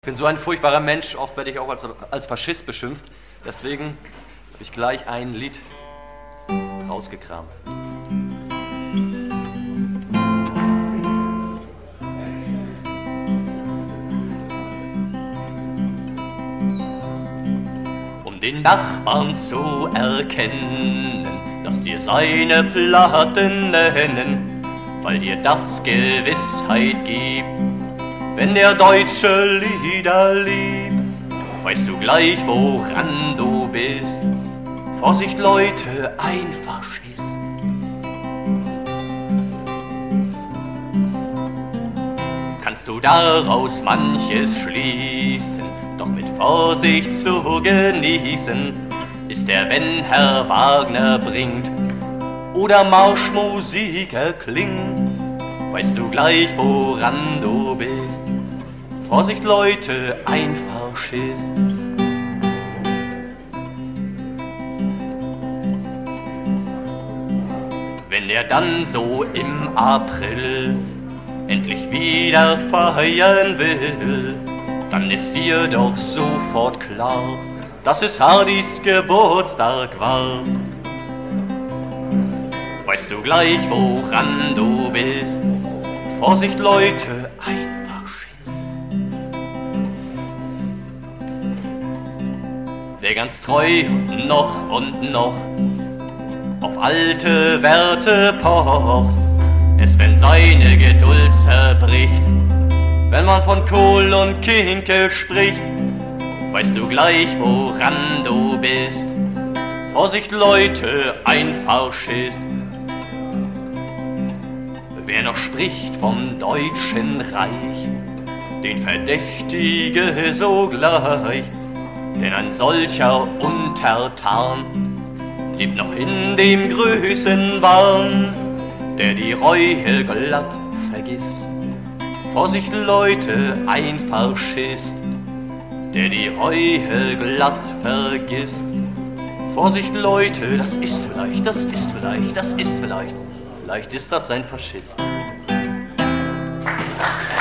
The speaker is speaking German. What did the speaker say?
Ich bin so ein furchtbarer Mensch, oft werde ich auch als Faschist beschimpft. Deswegen habe ich gleich ein Lied rausgekramt. Um den Nachbarn zu erkennen, lass dir seine Platten nennen, weil dir das Gewissheit gibt. Wenn der Deutsche Lieder liebt, weißt du gleich, woran du bist. Vorsicht, Leute, ein Faschist. Kannst du daraus manches schließen, doch mit Vorsicht zu genießen, ist er, wenn Herr Wagner bringt oder Marschmusik erklingt. Weißt du gleich, woran du bist. Vorsicht, Leute, ein Faschist. Wenn er dann so im April endlich wieder feiern will, dann ist dir doch sofort klar, dass es Hardys Geburtstag war. Weißt du gleich, woran du bist. Vorsicht, Leute, ein Faschist. Wer ganz treu und noch auf alte Werte pocht, es, wenn seine Geduld zerbricht, wenn man von Kohl und Kinkel spricht, weißt du gleich, woran du bist. Vorsicht, Leute, ein Faschist. Wer noch spricht vom Deutschen Reich, den verdächtige sogleich, denn ein solcher Untertan lebt noch in dem Größenwahn, der die Reue glatt vergisst. Vorsicht, Leute, ein Faschist, der die Reue glatt vergisst. Vorsicht, Leute, das ist vielleicht, vielleicht ist das ein Faschist.